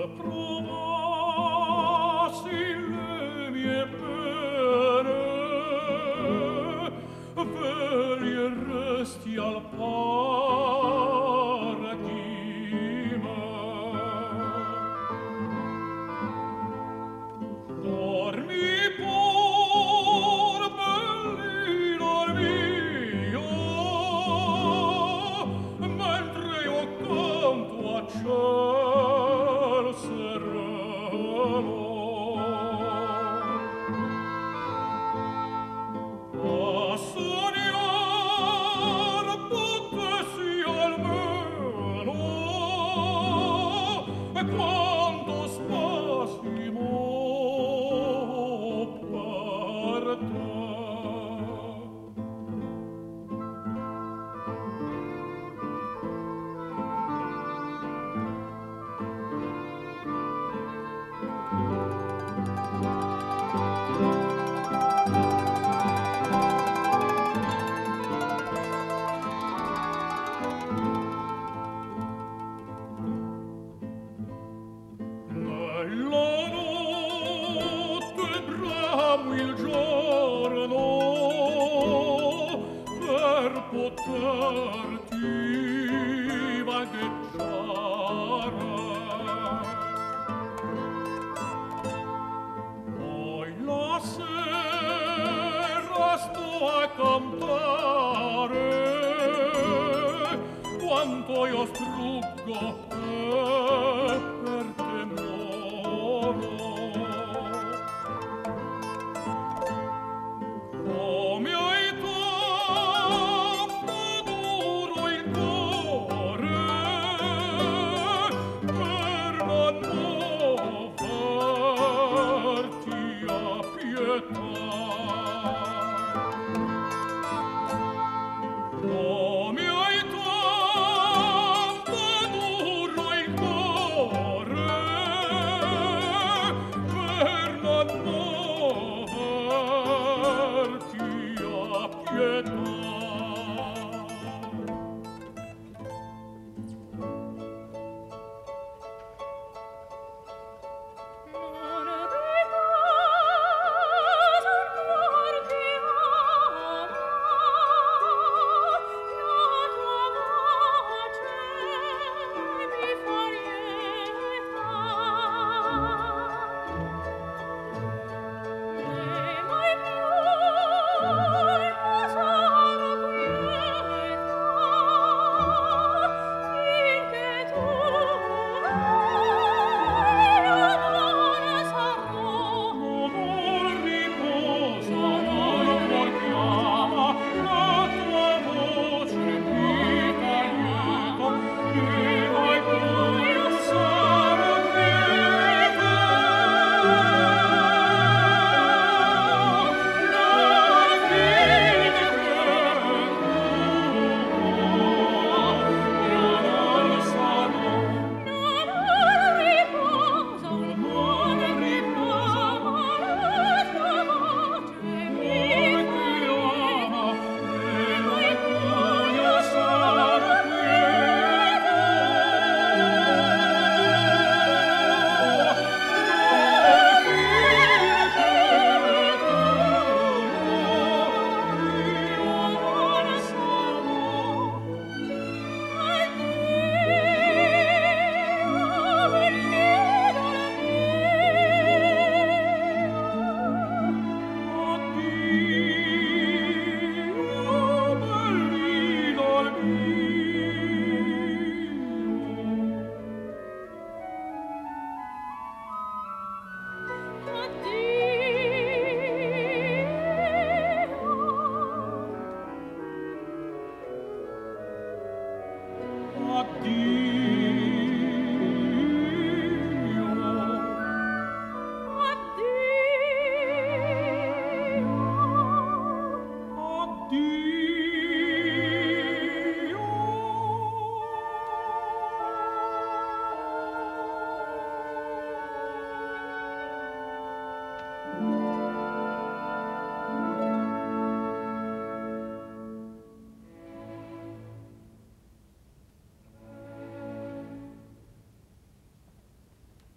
provassi le mie pene, vegli e resti al par di me. Dormi pur, bellino mio, mentre io canto a ciel sereno. A sognare potessi almeno, e quanto spasimo per te. Nella notte bramo il giorno per poterti vagheggiare. Poi la sera sto a cantare quanto io struggo per te moro. Come hai troppo duro il cuore per non muoverti a pietà. Come hai tanto duro il cuore per non muoverti a pietà.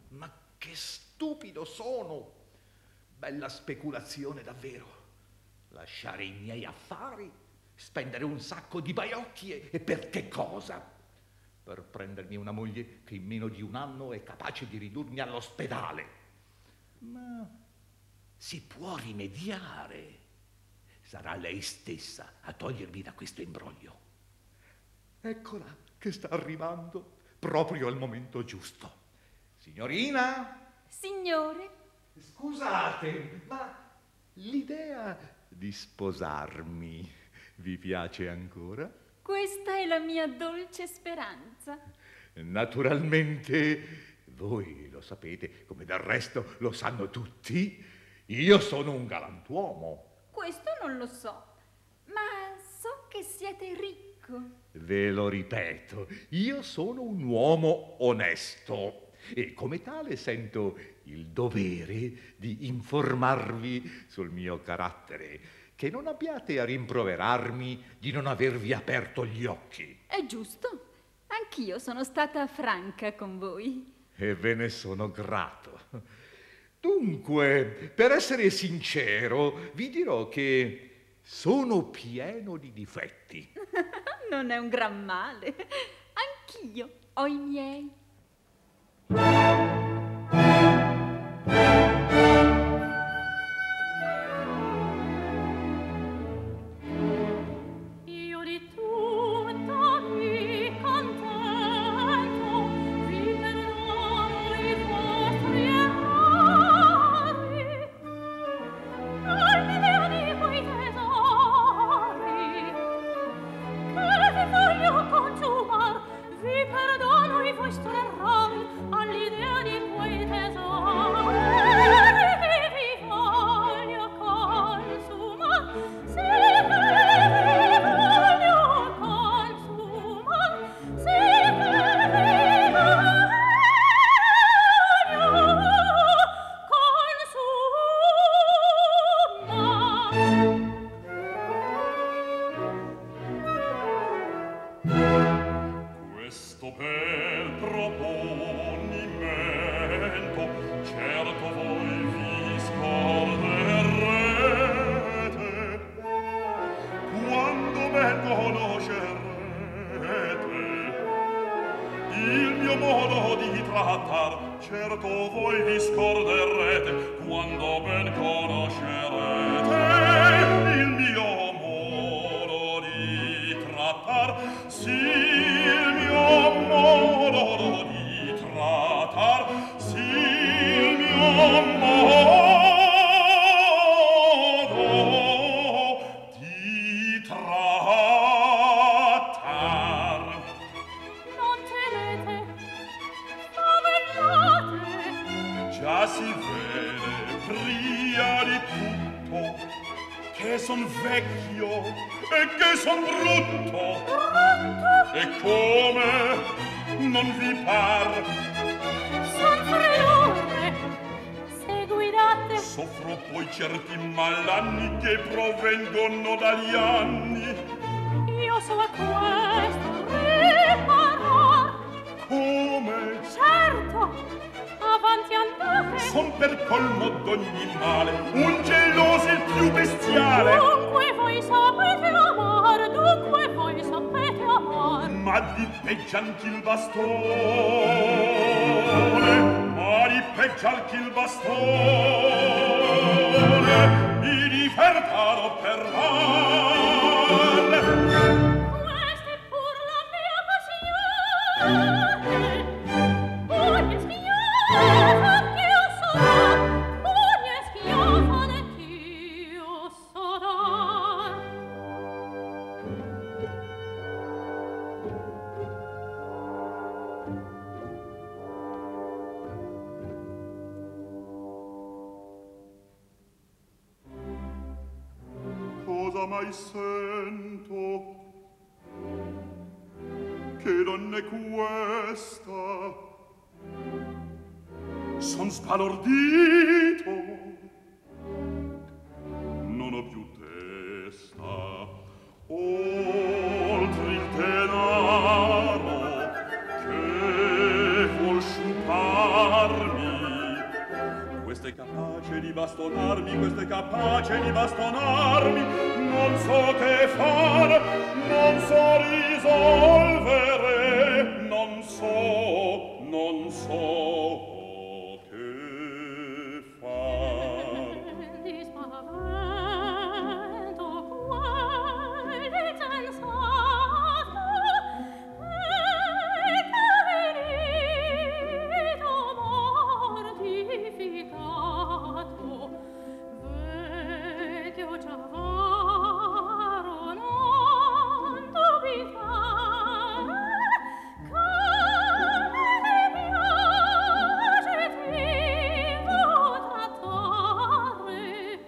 Ma che stupido sono! Bella speculazione davvero. Lasciare i miei affari, spendere un sacco di baiocchi e per che cosa? Per prendermi una moglie che in meno di un anno è capace di ridurmi all'ospedale. Ma si può rimediare. Sarà lei stessa a togliermi da questo imbroglio. Eccola che sta arrivando proprio al momento giusto. Signorina? Signore? Scusate, ma l'idea di sposarmi vi piace ancora? Questa è la mia dolce speranza. Naturalmente, voi lo sapete, come del resto lo sanno tutti, io sono un galantuomo. Questo non lo so, ma so che siete ricco. Ve lo ripeto, io sono un uomo onesto e come tale sento il dovere di informarvi sul mio carattere, che non abbiate a rimproverarmi di non avervi aperto gli occhi. È giusto, anch'io sono stata franca con voi. E ve ne sono grato. Dunque, per essere sincero, vi dirò che sono pieno di difetti. Non è un gran male. Anch'io ho i miei. Io di tutta mi contento, vi perdono i vostri errori, all'idea di quei tesori che vi voglio consumar, vi perdono i vostri errori, all'idea di quei tesori che vi voglio consumar, sì che vi voglio consumar, sì che vi voglio consumar. Questo bel proponimento certo voi vi scorderete quando ben conoscerete il mio modo di trattar. Certo voi vi scorderete quando ben conoscerete il mio modo di trattar. Sì, il mio modo di trattar, sì, il mio modo di trattar. Non temete, spavellate, Già si vede pria di tutto che son vecchio e che son brutto. E come non vi par? son friore, se guidate, Soffro poi certi malanni che provengono dagli anni. io so a questo riparar. Come? Certo, avanti andate, Son per colmo d'ogni male un geloso il più bestiale. dunque voi sapete amar, dunque voi sapete amar. Ma di peggio anche il bastone, ma di peggio anche il bastone mi divertano per male. Questa è pur la mia passione, ogni schiava ch'io so dar, ogni schiava ch'io so dar. Cosa mai sento? Che donna è questa? Son sbalordito, non ho più testa. Oltre il denaro che vuol sciuparmi Questo è capace di bastonarmi, questo è capace di bastonarmi. Non so che far, non so risolvere, non so che far. Di spavento quale sensato e caverito mortificato, vecchio Giavaro non dubitare, come ti piace fingo trattare.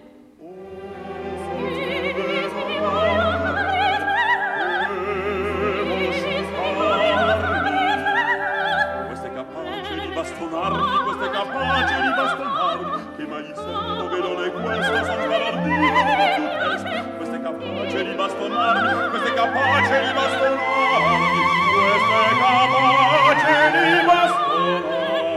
Questo è capace di bastonarmi, questo è capace di bastonarmi, che mai sento che non è questo, son sbalordito, non ho più testa. Questo è capace di bastonarmi, questo è capace di bastonarmi, questo è capace di bastonarmi.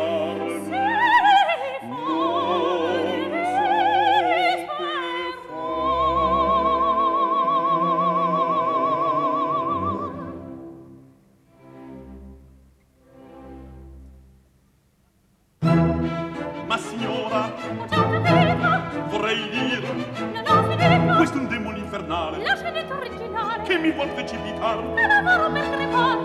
Ma signora, vorrei dire, questo è un demone infernale La scenetta originale che mi vuol precipitare. è lavoro per crepare.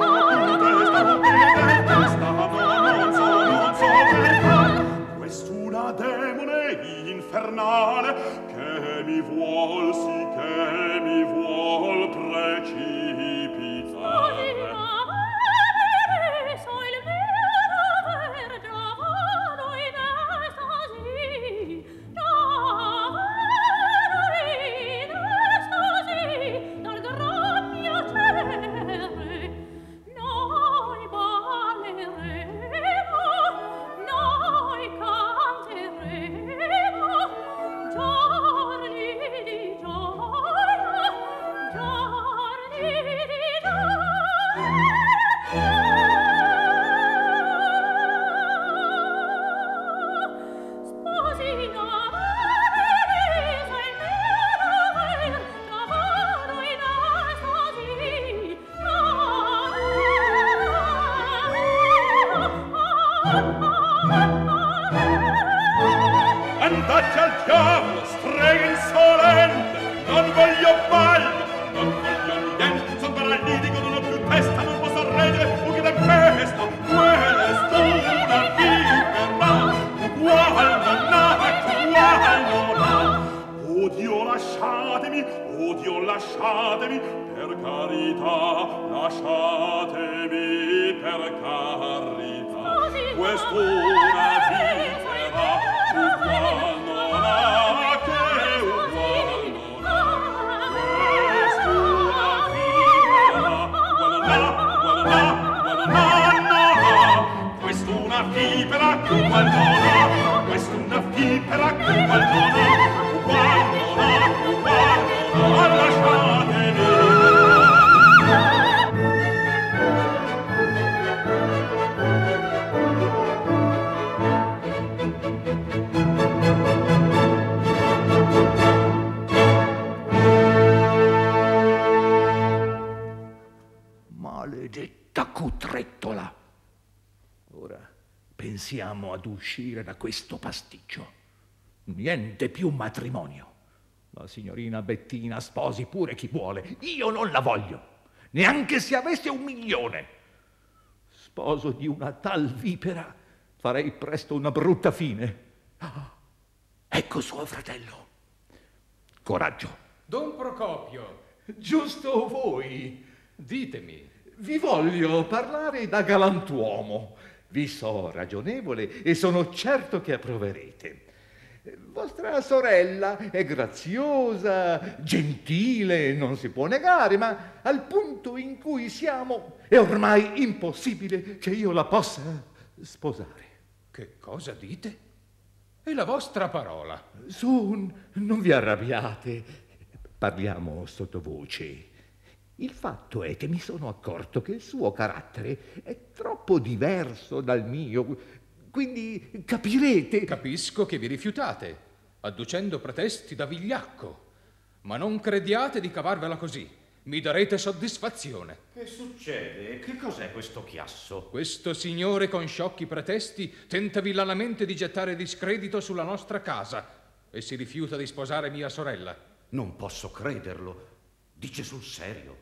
Non so che far. Quest'una demone infernale che mi vuol, sì, che mi vuol precipitare. Andate al diavolo, streghe insolente, non voglio ballo, non voglio niente, son paralitico, non ho più testa, non posso reggere, o che tempesta, questa una vipera, ugual non ha, ugual non ha. Odio, lasciatemi, per carità, lasciatemi, per carità, quest'una vipera, ugual non ha, che ugual non ha. Quest'una vipera, ugual non ha, quest'una vipera, ugual non ha, quest'una vipera, ugual non ha, lasciatemi. Maledetta cutrettola! Ora pensiamo ad uscire da questo pasticcio. Niente più matrimonio. La signorina Bettina sposi pure chi vuole. Io non la voglio, neanche se avesse 1 milione. Sposo di una tal vipera, farei presto una brutta fine. Ah, ecco suo fratello. Coraggio. Don Procopio, Giusto voi. ditemi. Vi voglio parlare da galantuomo. Vi so ragionevole e sono certo che approverete. Vostra sorella è graziosa, gentile, non si può negare, ma al punto in cui siamo è ormai impossibile che io la possa sposare. Che cosa dite? È la vostra parola. Su, non vi arrabbiate. Parliamo sottovoce. Il fatto è che mi sono accorto che il suo carattere è troppo diverso dal mio. Quindi capirete. Capisco che vi rifiutate, adducendo pretesti da vigliacco. Ma non crediate di cavarvela così. Mi darete soddisfazione. Che succede? Che cos'è questo chiasso? Questo signore con sciocchi pretesti tenta villanamente di gettare discredito sulla nostra casa e si rifiuta di sposare mia sorella. Non posso crederlo. Dice sul serio.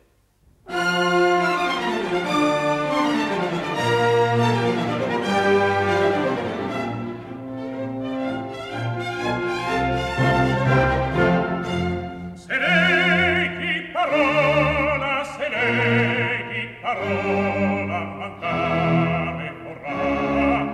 Parola mancare vorrà,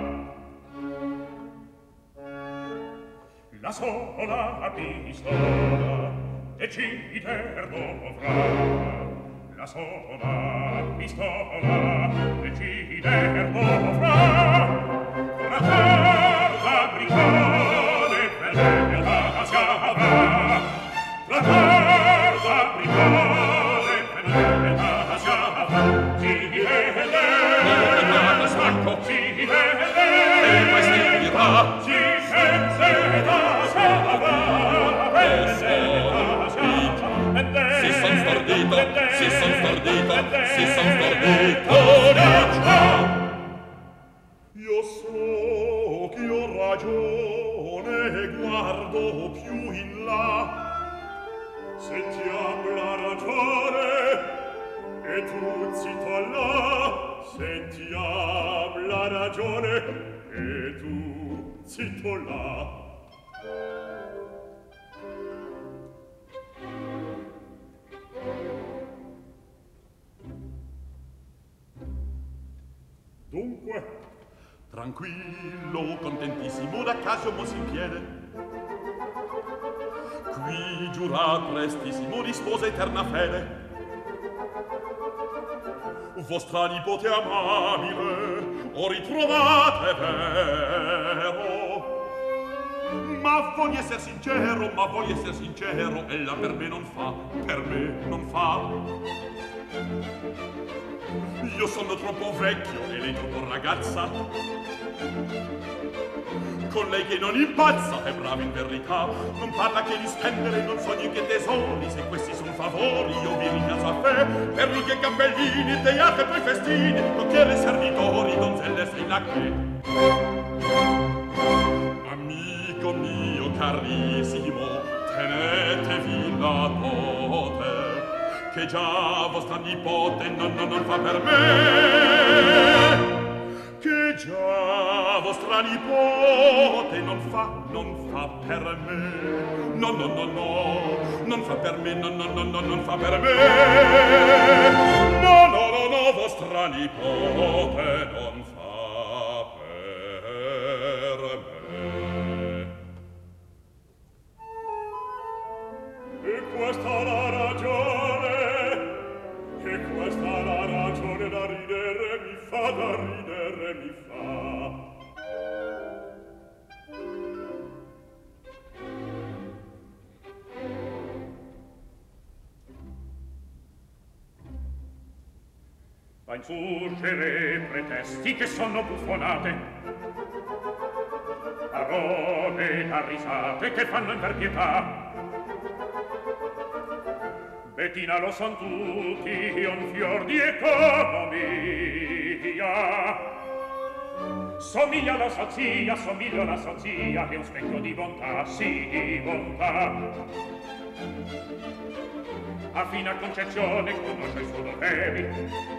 la sola pistola decider dovrà, la sola pistola decider dovrà, tratar bricone per la si avrà, tratar bricone per la si avrà. Si son stordito. Io so che ho ragione e guardo più in là. Sentiam la ragione e tu zitto là. Sentiam la ragione e tu zitto là. Dunque, tranquillo, contentissimo, da caso mos in piede. Qui giurat prestissimo di sposa eterna fede. Vostra nipote amabile, ho ritrovate vero. Ma voglio esser sincero, ella per me non fa. Io sono troppo vecchio e lei troppo ragazza. Con lei che non impazza è brava in verità. Non parla che di spendere, non sogni che tesori. Se questi son favori io vi ringrazio a fe. Per lunghi cappellini, teatro e poi festini, cocchiere servitori, donzelle sei la che. Amico mio carissimo, tenetevi la dote, che già vostra nipote non fa per me, che già vostra nipote non fa per me, no, non fa per me, non fa per me, no, vostra nipote non fa per me. E questa è la ragione, da ridere mi fa. Va insurgere pretesti che sono buffonate, parole da risate che fanno inverpietà. Bettina lo son tutti, un fior di economia. Somiglia alla sozia, che è un specchio di bontà, sì, di bontà. A fina concezione conosce i suoi doveri,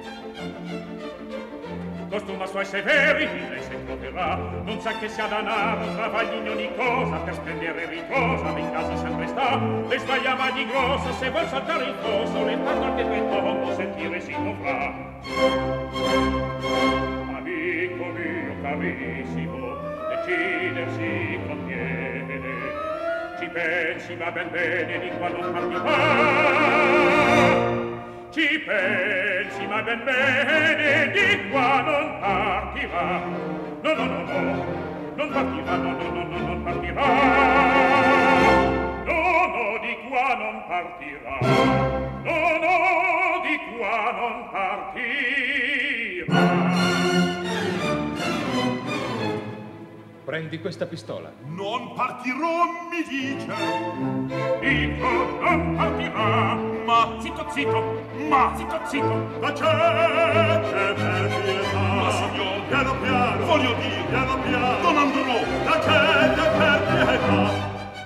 costuma suoi severi, lei se troverà, non sa che sia danaro, travagli in ogni cosa, per spendere riposa, in casa sempre sta, le sbagliava di grosso, se vuol saltare il fosso, le parla che quel tondo sentire si dovrà. Amico mio carissimo, decidersi conviene, ci pensi ma ben bene, di qua non partirà. Ci pensi ma ben bene, di qua non partirà. No, non partirà, non partirà. No, di qua non partirà. No, di qua non partirà. prendi questa pistola. Non partirò, mi dice. Dico, non partirà. Ma Zitto, zitto. Ma Zitto, zitto. tacete per pietà. Ma signor, piano piano, voglio dire, piano piano, non andrò. tacete per pietà.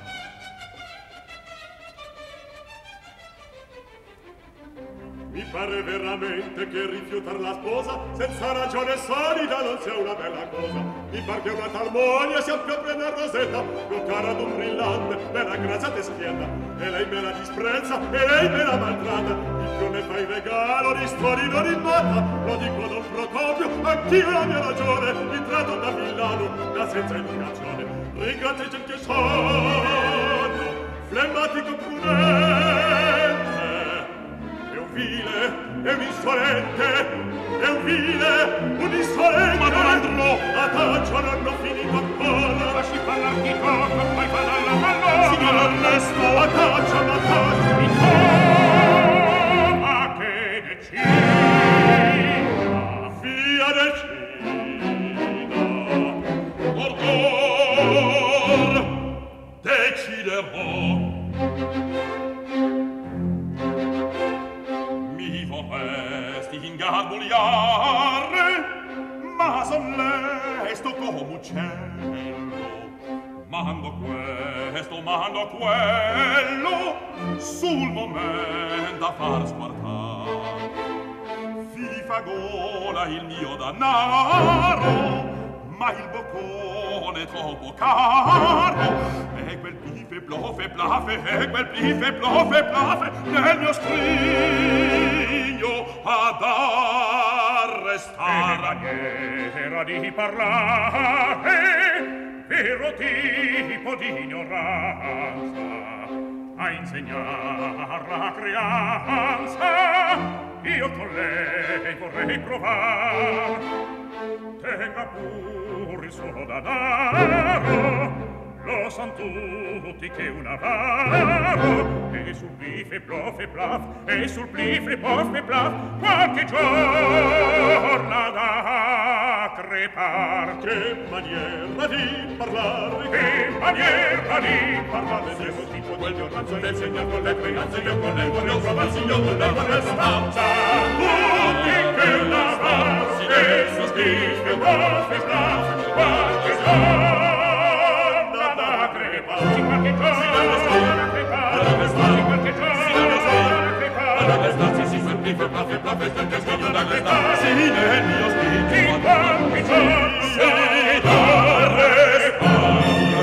Mi pare veramente che rifiutar la sposa senza ragione solida non sia una bella cosa. Mi par che una tal moglie sia proprio una rosetta, con cara d'un brillante, bella grazia te schietta. E lei me la disprezza, e lei me la maltratta. Il più ne fa il regalo, ristori non immata. Lo dico Don Procopio, anch'io la mia ragione. Mi tratto da villano, da senza educazione. Ringraziate che sono, flemmatico prudente. È un vile, è un insolente, è un vile, un insolente. Ma non andrò. A taccio non ho finito ancora. Lasci parlar chi tocca, poi parlar la mano. Signor Ernesto, a taccio, a taccio. Mi toma che decida. Via decida. Ordor, deciderò. Mi vorresti ingarbugliare, Ma son lesto come uccello. mando questo, mando quello, sul momento a far squartar. Vi fa gola il mio danaro, ma il boccone è troppo caro. E quel pife, plofe, plafe, e quel pife, plofe, plafe, nel mio scrigno ad arrestare. Maniera di parlare, vero tipo di ignoranza, a insegnar la creanza, io con lei vorrei provar. Tenga pur il suo danaro, lo san tutti che un avaro, e sul plife, plofe, plaf, e sul plife, plofe, plaf, qualche giorno da crepar. Che maniera di parlare, Che maniera di parlare del suo tipo di ignoranza, del segno con le creanze, io con lei vorrei trovarsi, io con lei vorrei stanza. tutti che la farsi, e sul plife, plofe, plaf, qualche giorno da crepar. Sì, qualche giorno da crepar. Sì, qualche giorno da crepar. sì, sul plife, plafe, plafe, sta che scoglio da questa. Sì, nel mio spirito. Sì, qualche giorno Sì, da respar.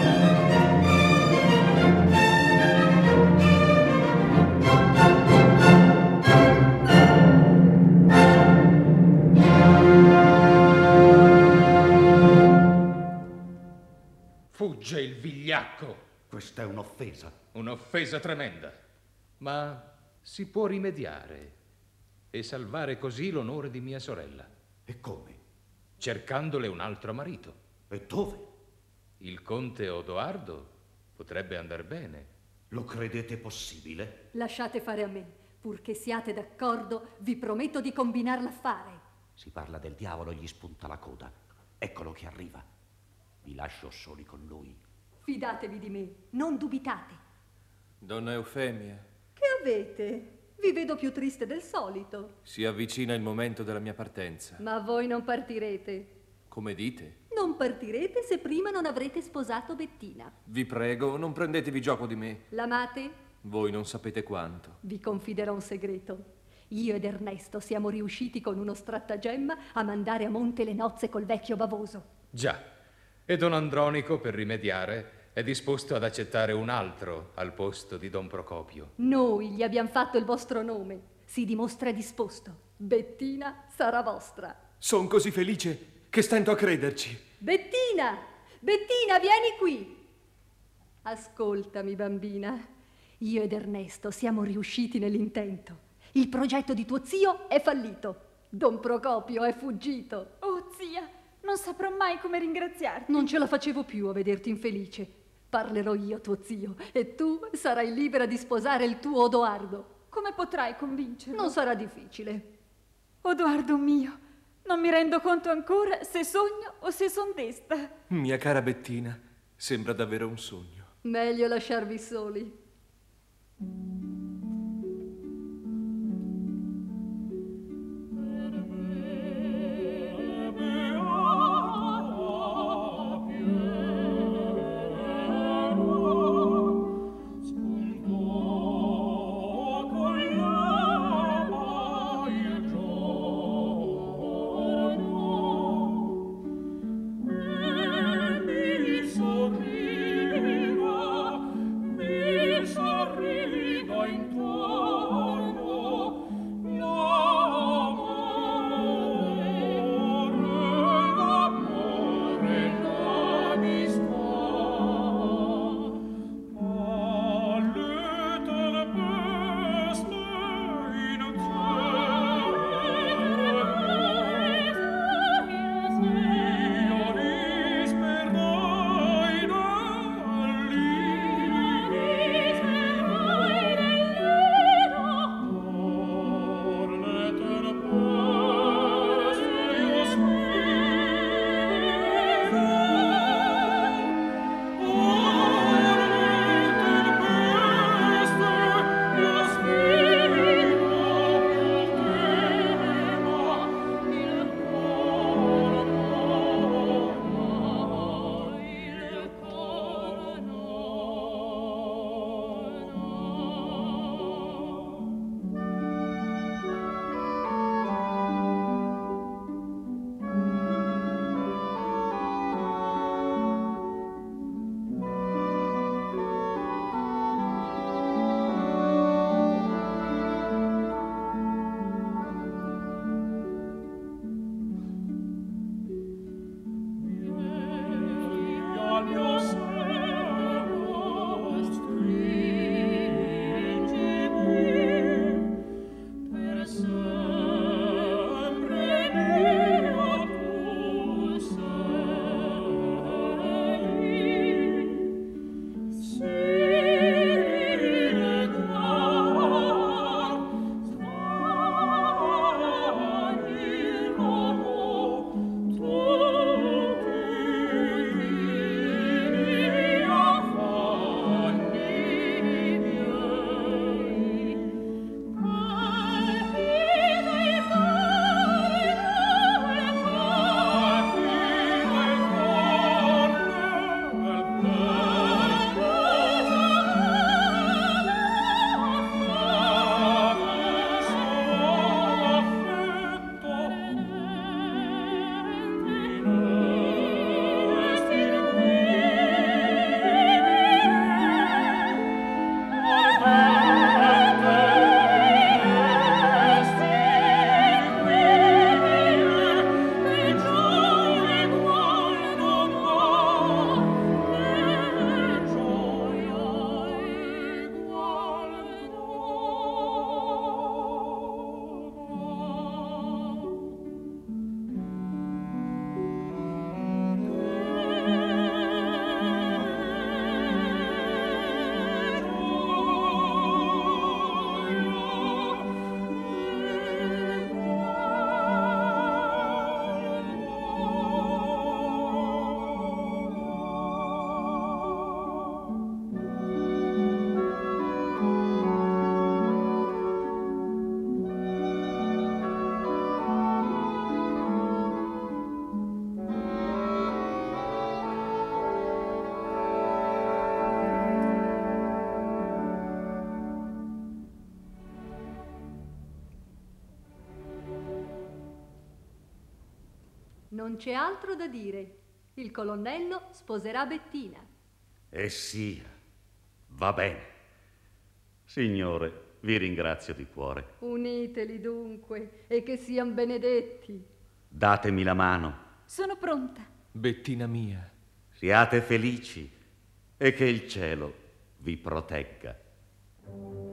Fugge il vigliacco. Questa è un'offesa. Un'offesa tremenda. Ma si può rimediare e salvare così l'onore di mia sorella, E come? cercandole un altro marito. E dove? Il conte Odoardo potrebbe andar bene. Lo credete possibile? Lasciate fare a me, purché siate d'accordo, vi prometto di combinar l'affare. Si parla del diavolo e gli spunta la coda. Eccolo che arriva. Vi lascio soli con lui. Fidatevi di me, non dubitate. Donna Eufemia, Che avete? Vi vedo più triste del solito. si avvicina il momento della mia partenza. Ma voi non partirete. Come dite? Non partirete se prima non avrete sposato Bettina. Vi prego, non prendetevi gioco di me. L'amate? Voi non sapete quanto. Vi confiderò un segreto. Io ed Ernesto siamo riusciti con uno stratagemma a mandare a monte le nozze col vecchio bavoso. Già, e don Andronico, per rimediare, è disposto ad accettare un altro al posto di don Procopio. Noi gli abbiamo fatto il vostro nome. Si dimostra disposto. Bettina sarà vostra. Son così felice che stento a crederci. Bettina! Bettina, vieni qui! Ascoltami, bambina. Io ed Ernesto siamo riusciti nell'intento. Il progetto di tuo zio è fallito. Don Procopio è fuggito. Oh, zia, non saprò mai come ringraziarti. Non ce la facevo più a vederti infelice. Parlerò io a tuo zio e tu sarai libera di sposare il tuo Odoardo. Come potrai convincerlo? Non sarà difficile. Odoardo mio, Non mi rendo conto ancora se sogno o se son desta. Mia cara Bettina, sembra davvero un sogno. Meglio lasciarvi soli. Non c'è altro da dire. Il colonnello sposerà Bettina. Eh sì, va bene. Signore, vi ringrazio di cuore. Uniteli dunque e che siano benedetti. Datemi la mano. Sono pronta. Bettina mia. Siate felici e che il cielo vi protegga.